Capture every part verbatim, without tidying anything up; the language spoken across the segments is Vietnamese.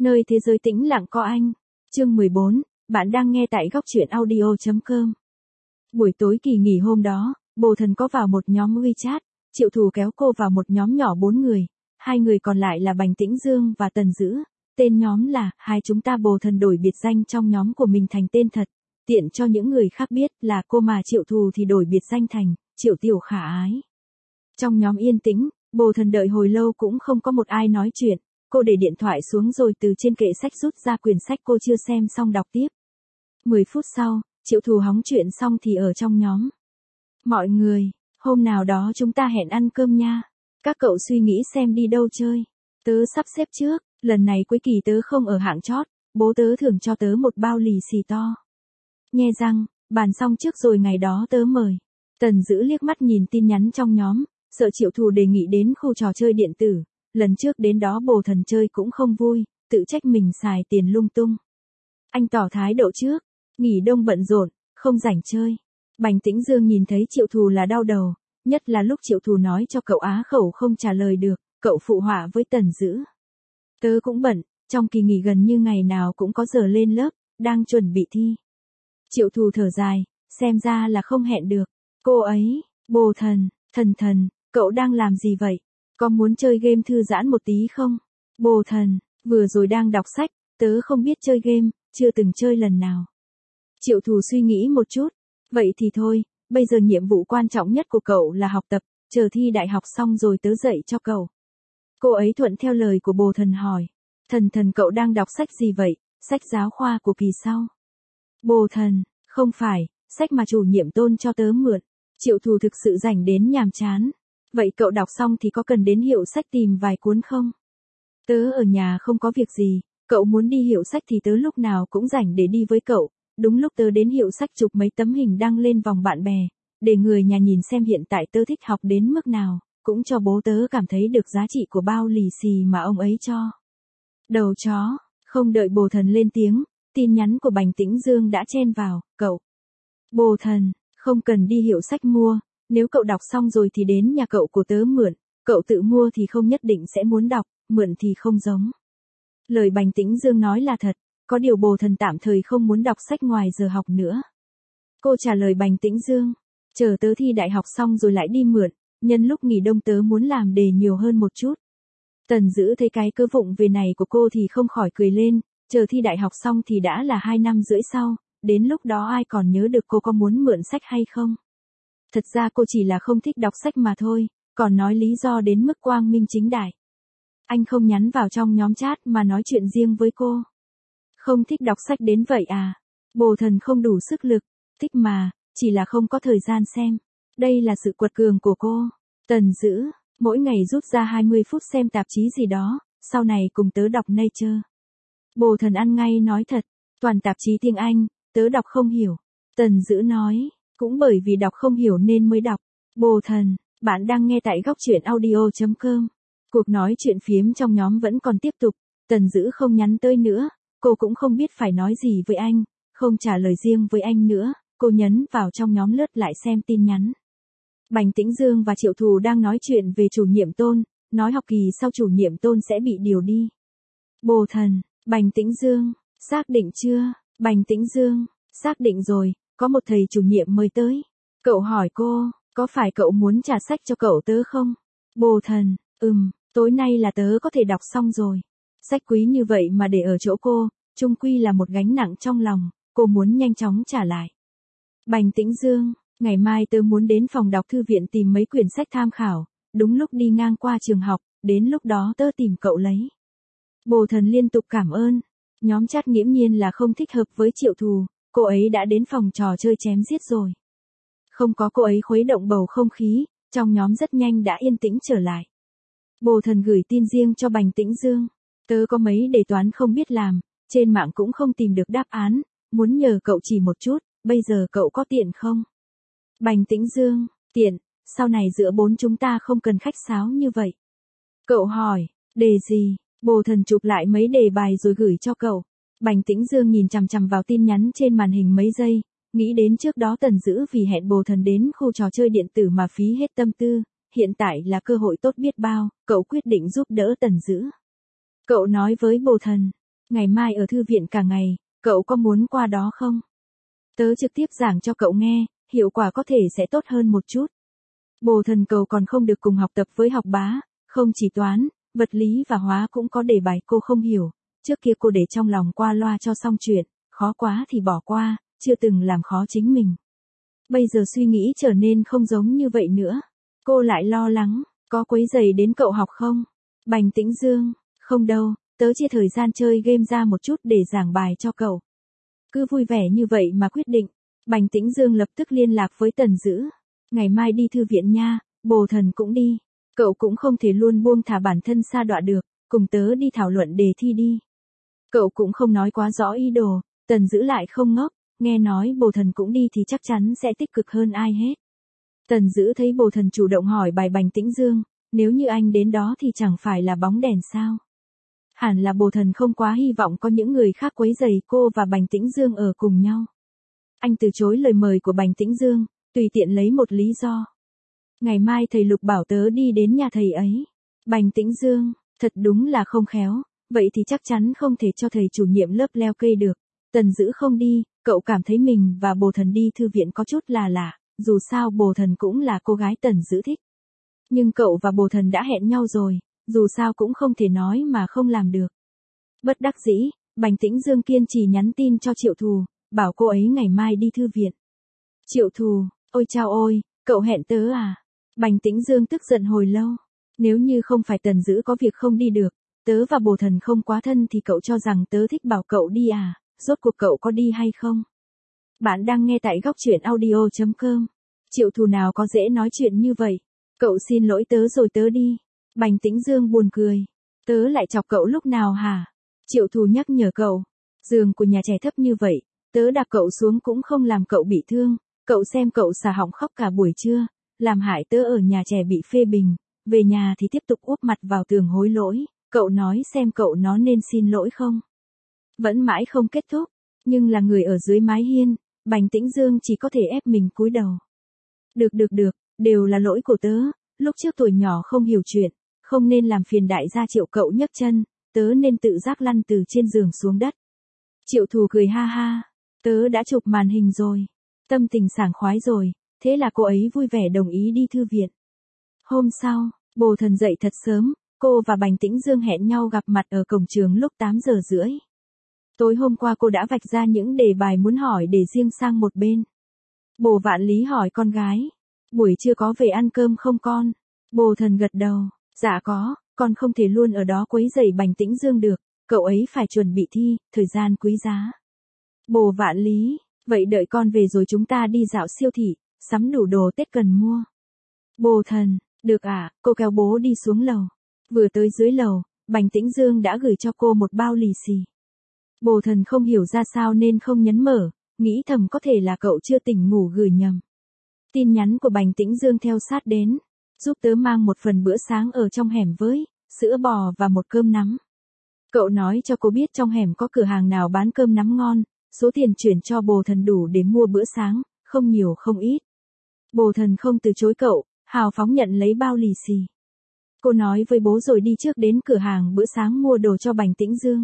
Nơi thế giới tĩnh lặng có anh. Chương mười bốn, bạn đang nghe tại góc truyện audio chấm com. Buổi tối kỳ nghỉ hôm đó, Bồ Thần có vào một nhóm WeChat, Triệu Thù kéo cô vào một nhóm nhỏ bốn người, hai người còn lại là Bành Tĩnh Dương và Tần Dữ. Tên nhóm là hai chúng ta. Bồ Thần đổi biệt danh trong nhóm của mình thành tên thật, tiện cho những người khác biết là cô, mà Triệu Thù thì đổi biệt danh thành Triệu Tiểu Khả Ái. Trong nhóm yên tĩnh, Bồ Thần đợi hồi lâu cũng không có một ai nói chuyện. Cô để điện thoại xuống rồi từ trên kệ sách rút ra quyển sách cô chưa xem xong đọc tiếp. Mười phút sau, Triệu Thù hóng chuyện xong thì ở trong nhóm. Mọi người, hôm nào đó chúng ta hẹn ăn cơm nha. Các cậu suy nghĩ xem đi đâu chơi. Tớ sắp xếp trước, lần này cuối kỳ tớ không ở hạng chót, bố tớ thưởng cho tớ một bao lì xì to. Nhe răng, bàn xong trước rồi ngày đó tớ mời. Tần Dữ liếc mắt nhìn tin nhắn trong nhóm, sợ Triệu Thù đề nghị đến khu trò chơi điện tử. Lần trước đến đó Bồ Thần chơi cũng không vui, tự trách mình xài tiền lung tung. Anh tỏ thái độ trước, nghỉ đông bận rộn, không rảnh chơi. Bành Tĩnh Dương nhìn thấy Triệu Thù là đau đầu, nhất là lúc Triệu Thù nói cho cậu á khẩu không trả lời được, cậu phụ họa với Tần Dữ. Tớ cũng bận, trong kỳ nghỉ gần như ngày nào cũng có giờ lên lớp, đang chuẩn bị thi. Triệu Thù thở dài, xem ra là không hẹn được. Cô ấy, Bồ Thần, Thần Thần, cậu đang làm gì vậy? Có muốn chơi game thư giãn một tí không? Bồ Thần, vừa rồi đang đọc sách, tớ không biết chơi game, chưa từng chơi lần nào. Triệu Thù suy nghĩ một chút. Vậy thì thôi, bây giờ nhiệm vụ quan trọng nhất của cậu là học tập, chờ thi đại học xong rồi tớ dạy cho cậu. Cô ấy thuận theo lời của Bồ Thần hỏi. Thần Thần, cậu đang đọc sách gì vậy? Sách giáo khoa của kỳ sau. Bồ Thần, không phải, sách mà chủ nhiệm Tôn cho tớ mượn. Triệu Thù thực sự rảnh đến nhàm chán. Vậy cậu đọc xong thì có cần đến hiệu sách tìm vài cuốn không? Tớ ở nhà không có việc gì, cậu muốn đi hiệu sách thì tớ lúc nào cũng rảnh để đi với cậu. Đúng lúc tớ đến hiệu sách chụp mấy tấm hình đăng lên vòng bạn bè, để người nhà nhìn xem hiện tại tớ thích học đến mức nào, cũng cho bố tớ cảm thấy được giá trị của bao lì xì mà ông ấy cho. Đầu chó, không đợi Bồ Thần lên tiếng, tin nhắn của Bành Tĩnh Dương đã chen vào, cậu. Bồ Thần, không cần đi hiệu sách mua. Nếu cậu đọc xong rồi thì đến nhà cậu của tớ mượn, cậu tự mua thì không nhất định sẽ muốn đọc, mượn thì không giống. Lời Bành Tĩnh Dương nói là thật, có điều Bồ Thần tạm thời không muốn đọc sách ngoài giờ học nữa. Cô trả lời Bành Tĩnh Dương, chờ tớ thi đại học xong rồi lại đi mượn, nhân lúc nghỉ đông tớ muốn làm đề nhiều hơn một chút. Tần Dữ thấy cái cơ vụng về này của cô thì không khỏi cười lên, chờ thi đại học xong thì đã là hai năm rưỡi sau, đến lúc đó ai còn nhớ được cô có muốn mượn sách hay không. Thật ra cô chỉ là không thích đọc sách mà thôi, còn nói lý do đến mức quang minh chính đại. Anh không nhắn vào trong nhóm chat mà nói chuyện riêng với cô. Không thích đọc sách đến vậy à? Bồ Thần không đủ sức lực, thích mà, chỉ là không có thời gian xem. Đây là sự quật cường của cô. Tần Dữ, mỗi ngày rút ra hai mươi phút xem tạp chí gì đó, sau này cùng tớ đọc Nature. Bồ Thần ăn ngay nói thật, toàn tạp chí tiếng Anh, tớ đọc không hiểu. Tần Dữ nói. Cũng bởi vì đọc không hiểu nên mới đọc. Bồ Thần, bạn đang nghe tại góc truyện audio chấm com. Cuộc nói chuyện phiếm trong nhóm vẫn còn tiếp tục. Tần Dữ không nhắn tới nữa, cô cũng không biết phải nói gì với anh, không trả lời riêng với anh nữa, cô nhấn vào trong nhóm lướt lại xem tin nhắn. Bành Tĩnh Dương và Triệu Thù đang nói chuyện về chủ nhiệm Tôn, nói học kỳ sau chủ nhiệm Tôn sẽ bị điều đi. Bồ Thần, Bành Tĩnh Dương, xác định chưa? Bành Tĩnh Dương, xác định rồi. Có một thầy chủ nhiệm mời tới. Cậu hỏi cô, có phải cậu muốn trả sách cho cậu tớ không? Bồ Thần, ừm, tối nay là tớ có thể đọc xong rồi. Sách quý như vậy mà để ở chỗ cô, chung quy là một gánh nặng trong lòng, cô muốn nhanh chóng trả lại. Bành Tĩnh Dương, ngày mai tớ muốn đến phòng đọc thư viện tìm mấy quyển sách tham khảo, đúng lúc đi ngang qua trường học, đến lúc đó tớ tìm cậu lấy. Bồ Thần liên tục cảm ơn. Nhóm chat nghiễm nhiên là không thích hợp với Triệu Thù. Cô ấy đã đến phòng trò chơi chém giết rồi. Không có cô ấy khuấy động bầu không khí, trong nhóm rất nhanh đã yên tĩnh trở lại. Bồ Thần gửi tin riêng cho Bành Tĩnh Dương. Tớ có mấy đề toán không biết làm, trên mạng cũng không tìm được đáp án, muốn nhờ cậu chỉ một chút, bây giờ cậu có tiện không? Bành Tĩnh Dương, tiện, sau này giữa bốn chúng ta không cần khách sáo như vậy. Cậu hỏi, đề gì? Bồ Thần chụp lại mấy đề bài rồi gửi cho cậu. Bành Tĩnh Dương nhìn chằm chằm vào tin nhắn trên màn hình mấy giây, nghĩ đến trước đó Tần Dữ vì hẹn Bồ Thần đến khu trò chơi điện tử mà phí hết tâm tư, hiện tại là cơ hội tốt biết bao, cậu quyết định giúp đỡ Tần Dữ. Cậu nói với Bồ Thần, Ngày mai ở thư viện cả ngày, cậu có muốn qua đó không? Tớ trực tiếp giảng cho cậu nghe, hiệu quả có thể sẽ tốt hơn một chút. Bồ thần cậu còn không được cùng học tập với học bá, không chỉ toán, vật lý và hóa cũng có đề bài cô không hiểu, trước kia cô để trong lòng qua loa cho xong chuyện, khó quá thì bỏ qua, chưa từng làm khó chính mình. Bây giờ suy nghĩ trở nên không giống như vậy nữa. Cô lại lo lắng, có quấy rầy đến cậu học không? Bành Tĩnh Dương, không đâu, tớ chia thời gian chơi game ra một chút để giảng bài cho cậu. Cứ vui vẻ như vậy mà quyết định. Bành Tĩnh Dương lập tức liên lạc với Tần Dữ. Ngày mai đi thư viện nha, Bồ Thần cũng đi. Cậu cũng không thể luôn buông thả bản thân sa đọa được, cùng tớ đi thảo luận đề thi đi. Cậu cũng không nói quá rõ ý đồ, Tần Dữ lại không ngốc, nghe nói Bồ Thần cũng đi thì chắc chắn sẽ tích cực hơn ai hết. Tần Dữ thấy Bồ Thần chủ động hỏi bài Bành Tĩnh Dương, nếu như anh đến đó thì chẳng phải là bóng đèn sao? Hẳn là Bồ Thần không quá hy vọng có những người khác quấy rầy cô và Bành Tĩnh Dương ở cùng nhau. Anh từ chối lời mời của Bành Tĩnh Dương, tùy tiện lấy một lý do. Ngày mai thầy Lục bảo tớ đi đến nhà thầy ấy. Bành Tĩnh Dương, thật đúng là không khéo, vậy thì chắc chắn không thể cho thầy chủ nhiệm lớp leo cây được. Tần Dữ không đi, cậu cảm thấy mình và Bồ Thần đi thư viện có chút là lạ, dù sao Bồ Thần cũng là cô gái Tần Dữ thích. Nhưng cậu và Bồ Thần đã hẹn nhau rồi, dù sao cũng không thể nói mà không làm được. Bất đắc dĩ, Bành Tĩnh Dương kiên trì nhắn tin cho Triệu Thù, bảo cô ấy ngày mai đi thư viện. Triệu Thù, ôi chao ôi, cậu hẹn tớ à? Bành Tĩnh Dương tức giận hồi lâu. Nếu như không phải Tần Dữ có việc không đi được, tớ và Bồ Thần không quá thân thì cậu cho rằng tớ thích bảo cậu đi à? Rốt cuộc cậu có đi hay không? Bạn đang nghe tại góc truyện audio chấm com. Triệu Thù nào có dễ nói chuyện như vậy? Cậu xin lỗi tớ rồi tớ đi. Bành Tĩnh Dương buồn cười. Tớ lại chọc cậu lúc nào hả? Triệu Thù nhắc nhở cậu. Giường của nhà trẻ thấp như vậy, tớ đạp cậu xuống cũng không làm cậu bị thương. Cậu xem cậu xà họng khóc cả buổi trưa, làm hại tớ ở nhà trẻ bị phê bình. Về nhà thì tiếp tục úp mặt vào tường hối lỗi. Cậu nói xem cậu nó nên xin lỗi không? Vẫn mãi không kết thúc. Nhưng là người ở dưới mái hiên, Bành Tĩnh Dương chỉ có thể ép mình cúi đầu. Được được được, đều là lỗi của tớ. Lúc trước tuổi nhỏ không hiểu chuyện, không nên làm phiền đại gia Triệu cậu nhấc chân, tớ nên tự giác lăn từ trên giường xuống đất. Triệu Thù cười ha ha, tớ đã chụp màn hình rồi, tâm tình sảng khoái rồi, thế là cô ấy vui vẻ đồng ý đi thư viện. Hôm sau, Bồ Thần dậy thật sớm, cô và Bành Tĩnh Dương hẹn nhau gặp mặt ở cổng trường lúc tám giờ rưỡi. Tối hôm qua cô đã vạch ra những đề bài muốn hỏi để riêng sang một bên. Bồ Vạn Lý hỏi con gái, buổi trưa có về ăn cơm không con? Bồ Thần gật đầu, dạ có, con không thể luôn ở đó quấy rầy Bành Tĩnh Dương được, cậu ấy phải chuẩn bị thi, thời gian quý giá. Bồ Vạn Lý, vậy đợi con về rồi chúng ta đi dạo siêu thị, sắm đủ đồ Tết cần mua. Bồ Thần, được ạ, à, cô kéo bố đi xuống lầu. Vừa tới dưới lầu, Bành Tĩnh Dương đã gửi cho cô một bao lì xì. Bồ Thần không hiểu ra sao nên không nhấn mở, nghĩ thầm có thể là cậu chưa tỉnh ngủ gửi nhầm. Tin nhắn của Bành Tĩnh Dương theo sát đến, giúp tớ mang một phần bữa sáng ở trong hẻm với, sữa bò và một cơm nắm. Cậu nói cho cô biết trong hẻm có cửa hàng nào bán cơm nắm ngon, số tiền chuyển cho Bồ Thần đủ để mua bữa sáng, không nhiều không ít. Bồ Thần không từ chối cậu, hào phóng nhận lấy bao lì xì. Cô nói với bố rồi đi trước đến cửa hàng bữa sáng mua đồ cho Bành Tĩnh Dương.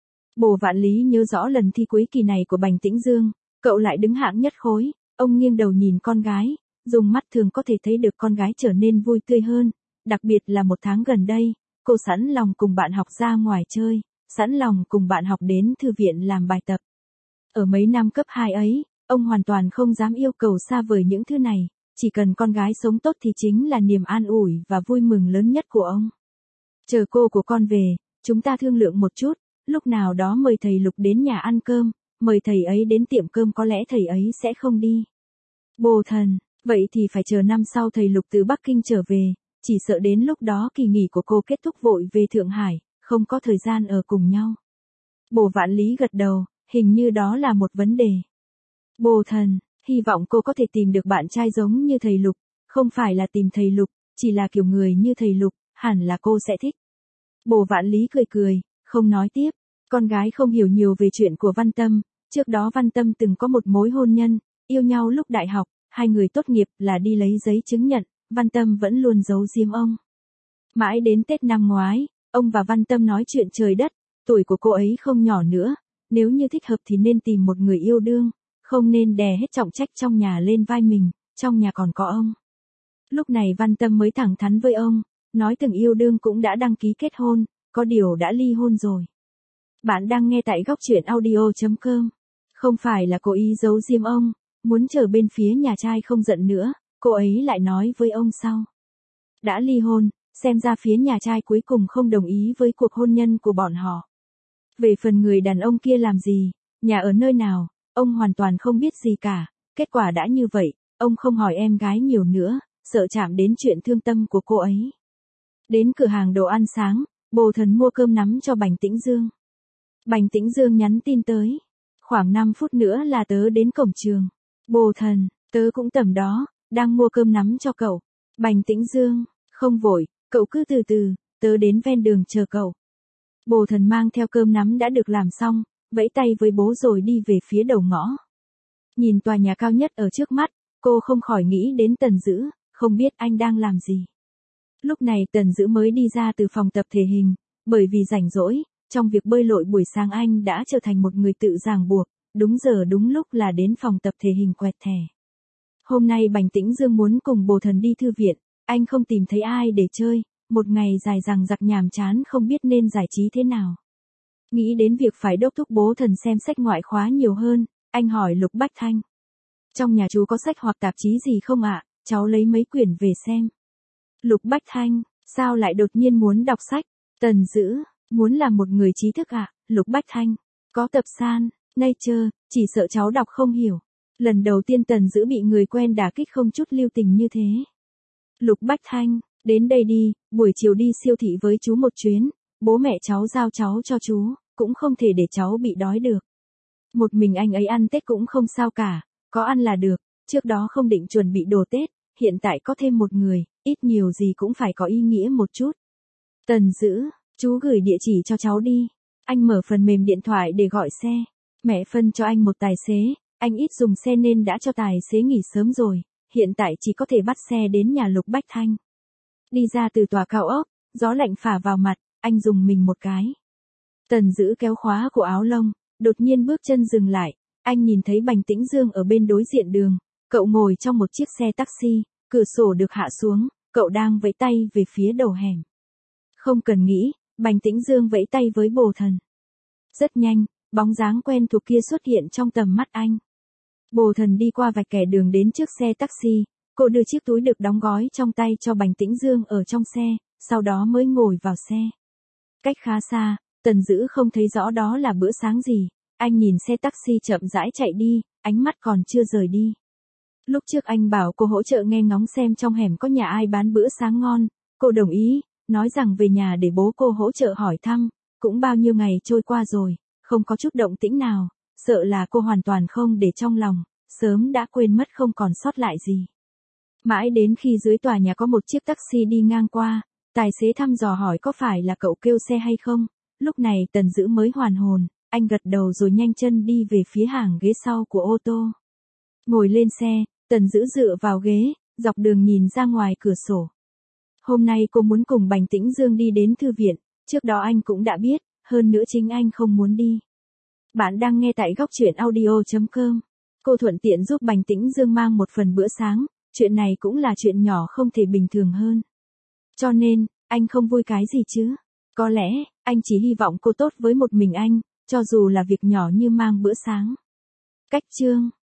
Bồ Vạn Lý nhớ rõ lần thi cuối kỳ này của Bành Tĩnh Dương, cậu lại đứng hạng nhất khối, ông nghiêng đầu nhìn con gái, dùng mắt thường có thể thấy được con gái trở nên vui tươi hơn, đặc biệt là một tháng gần đây, cô sẵn lòng cùng bạn học ra ngoài chơi, sẵn lòng cùng bạn học đến thư viện làm bài tập. Ở mấy năm cấp hai ấy, ông hoàn toàn không dám yêu cầu xa vời những thứ này, chỉ cần con gái sống tốt thì chính là niềm an ủi và vui mừng lớn nhất của ông. Chờ cô của con về, chúng ta thương lượng một chút, lúc nào đó mời thầy Lục đến nhà ăn cơm, mời thầy ấy đến tiệm cơm có lẽ thầy ấy sẽ không đi. Bồ Thần, vậy thì phải chờ năm sau thầy Lục từ Bắc Kinh trở về, chỉ sợ đến lúc đó kỳ nghỉ của cô kết thúc vội về Thượng Hải, không có thời gian ở cùng nhau. Bồ Vạn Lý gật đầu, hình như đó là một vấn đề. Bồ Thần, hy vọng cô có thể tìm được bạn trai giống như thầy Lục, không phải là tìm thầy Lục, chỉ là kiểu người như thầy Lục, hẳn là cô sẽ thích. Bồ Vạn Lý cười cười, không nói tiếp, con gái không hiểu nhiều về chuyện của Văn Tâm, trước đó Văn Tâm từng có một mối hôn nhân, yêu nhau lúc đại học, hai người tốt nghiệp là đi lấy giấy chứng nhận, Văn Tâm vẫn luôn giấu giếm ông. Mãi đến Tết năm ngoái, ông và Văn Tâm nói chuyện trời đất, Tuổi của cô ấy không nhỏ nữa, nếu như thích hợp thì nên tìm một người yêu đương, không nên đè hết trọng trách trong nhà lên vai mình, trong nhà còn có ông. Lúc này Văn Tâm mới thẳng thắn với ông, nói từng yêu đương cũng đã đăng ký kết hôn, có điều đã ly hôn rồi. Bạn đang nghe tại góc truyện audio chấm com. Không phải là cố ý giấu diêm ông, muốn chờ bên phía nhà trai không giận nữa, cô ấy lại nói với ông sau. Đã ly hôn, xem ra phía nhà trai cuối cùng không đồng ý với cuộc hôn nhân của bọn họ. Về phần người đàn ông kia làm gì, nhà ở nơi nào, ông hoàn toàn không biết gì cả, kết quả đã như vậy, ông không hỏi em gái nhiều nữa, sợ chạm đến chuyện thương tâm của cô ấy. Đến cửa hàng đồ ăn sáng, Bồ Thần mua cơm nắm cho Bành Tĩnh Dương. Bành Tĩnh Dương nhắn tin tới, khoảng năm phút nữa là tớ đến cổng trường. Bồ Thần, tớ cũng tầm đó, đang mua cơm nắm cho cậu. Bành Tĩnh Dương, không vội, cậu cứ từ từ, tớ đến ven đường chờ cậu. Bồ Thần mang theo cơm nắm đã được làm xong, vẫy tay với bố rồi đi về phía đầu ngõ. Nhìn tòa nhà cao nhất ở trước mắt, cô không khỏi nghĩ đến Tần Dữ, không biết anh đang làm gì. Lúc này Tần Dữ mới đi ra từ phòng tập thể hình, bởi vì rảnh rỗi, trong việc bơi lội buổi sáng anh đã trở thành một người tự ràng buộc, đúng giờ đúng lúc là đến phòng tập thể hình quẹt thẻ. Hôm nay Bành Tĩnh Dương muốn cùng Bồ Thần đi thư viện, anh không tìm thấy ai để chơi, một ngày dài dằng dặc nhàm chán không biết nên giải trí thế nào. Nghĩ đến việc phải đốc thúc Bố Thần xem sách ngoại khóa nhiều hơn, anh hỏi Lục Bách Thanh. Trong nhà chú có sách hoặc tạp chí gì không ạ, cháu lấy mấy quyển về xem. Lục Bách Thanh, sao lại đột nhiên muốn đọc sách? Tần Dữ, muốn làm một người trí thức ạ, Lục Bách Thanh, có tập san, Nature, chỉ sợ cháu đọc không hiểu. Lần đầu tiên Tần Dữ bị người quen đả kích không chút lưu tình như thế. Lục Bách Thanh, đến đây đi, buổi chiều đi siêu thị với chú một chuyến, bố mẹ cháu giao cháu cho chú, cũng không thể để cháu bị đói được. Một mình anh ấy ăn Tết cũng không sao cả, có ăn là được, trước đó không định chuẩn bị đồ Tết, hiện tại có thêm một người, ít nhiều gì cũng phải có ý nghĩa một chút. Tần Dữ, chú gửi địa chỉ cho cháu đi, anh mở phần mềm điện thoại để gọi xe, mẹ phân cho anh một tài xế, anh ít dùng xe nên đã cho tài xế nghỉ sớm rồi, hiện tại chỉ có thể bắt xe đến nhà Lục Bách Thanh. Đi ra từ tòa cao ốc, gió lạnh phả vào mặt, anh dùng mình một cái. Tần Dữ kéo khóa của áo lông, đột nhiên bước chân dừng lại, anh nhìn thấy Bành Tĩnh Dương ở bên đối diện đường, cậu ngồi trong một chiếc xe taxi, cửa sổ được hạ xuống, cậu đang vẫy tay về phía đầu hẻm. Không cần nghĩ, Bành Tĩnh Dương vẫy tay với Bồ Thần. Rất nhanh, bóng dáng quen thuộc kia xuất hiện trong tầm mắt anh. Bồ Thần đi qua vạch kẻ đường đến trước xe taxi, cô đưa chiếc túi được đóng gói trong tay cho Bành Tĩnh Dương ở trong xe, sau đó mới ngồi vào xe. Cách khá xa, Tần Dữ không thấy rõ đó là bữa sáng gì, anh nhìn xe taxi chậm rãi chạy đi, ánh mắt còn chưa rời đi. Lúc trước anh bảo cô hỗ trợ nghe ngóng xem trong hẻm có nhà ai bán bữa sáng ngon, cô đồng ý, nói rằng về nhà để bố cô hỗ trợ hỏi thăm, cũng bao nhiêu ngày trôi qua rồi, không có chút động tĩnh nào, sợ là cô hoàn toàn không để trong lòng, sớm đã quên mất không còn sót lại gì. Mãi đến khi dưới tòa nhà có một chiếc taxi đi ngang qua, tài xế thăm dò hỏi có phải là cậu kêu xe hay không, lúc này Tần Dữ mới hoàn hồn, anh gật đầu rồi nhanh chân đi về phía hàng ghế sau của ô tô. Ngồi lên xe, Tần Dữ dựa vào ghế, dọc đường nhìn ra ngoài cửa sổ. Hôm nay cô muốn cùng Bành Tĩnh Dương đi đến thư viện, trước đó anh cũng đã biết, hơn nữa chính anh không muốn đi. Bạn đang nghe tại góc truyện audio chấm com. Cô thuận tiện giúp Bành Tĩnh Dương mang một phần bữa sáng, chuyện này cũng là chuyện nhỏ không thể bình thường hơn. Cho nên, anh không vui cái gì chứ? Có lẽ, anh chỉ hy vọng cô tốt với một mình anh, cho dù là việc nhỏ như mang bữa sáng. Cách chương